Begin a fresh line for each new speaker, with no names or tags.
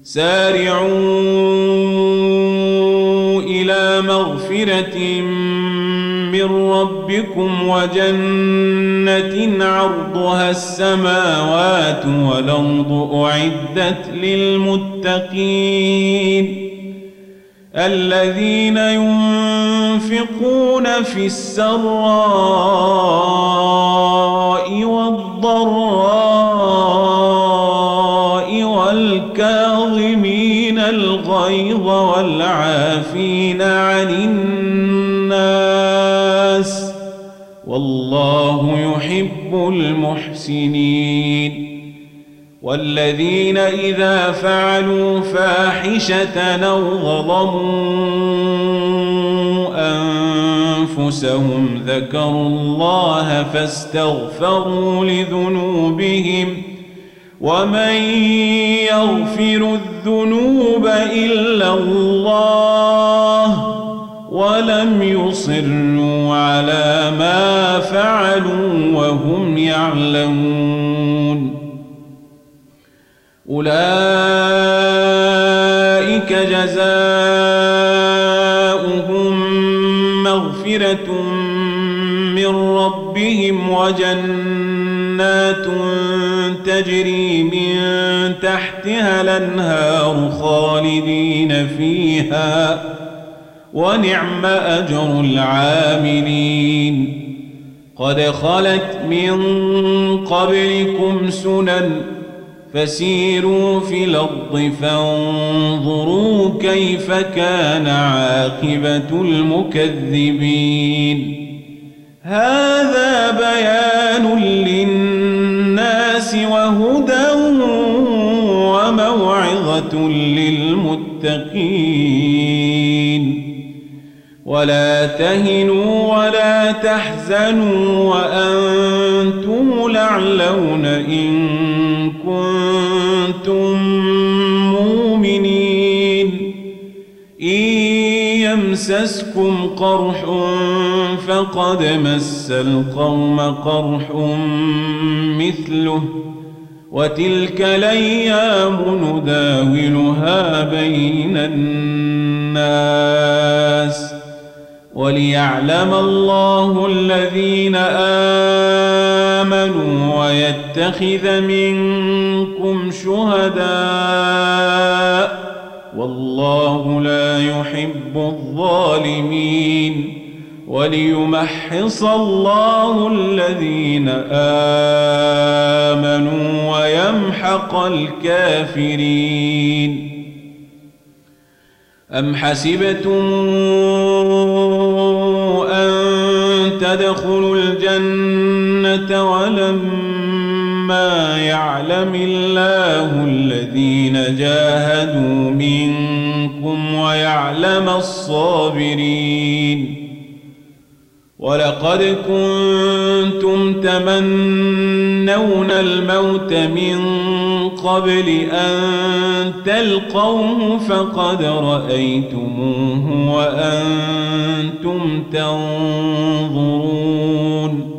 سارعوا إلى مغفرة من ربكم وجنة عرضها السماوات والأرض أعدت للمتقين الذين ينفقون في السراء والضراء والكاظمين الغيظ والعافين عن الناس والله يحب المحسنين والذين إذا فعلوا فاحشة أو ظلموا أنفسهم ذكروا الله فاستغفروا لذنوبهم ومن يغفر الذنوب إلا الله ولم يصروا على ما فعلوا وهم يعلمون أولئك جزاؤهم مغفرة من ربهم وجنات تجري من تحتها الأنهار خالدين فيها ونعم أجر العاملين قد خلت من قبلكم سنن فسيروا في الأرض فانظروا كيف كان عاقبة المكذبين هذا بيان للناس وهدى وموعظة للمتقين ولا تهنوا ولا تحزنوا وأنتم الأعلون إن كنتم مؤمنين إن يمسسكم قرح فقد مس القوم قرح مثله وتلك الأيام نداولها بين الناس وليعلم الله الذين آمنوا ويتخذ منكم شهداء والله لا يحب الظالمين وليمحص الله الذين آمنوا ويمحق الكافرين أم حسبتم أن تدخلوا الجنة ولما يعلم الله الذين جاهدوا منكم ويعلم الصابرين ولقد كنتم تمنون الموت من قبل أن تلقوه فقد رأيتموه وأنتم تنظرون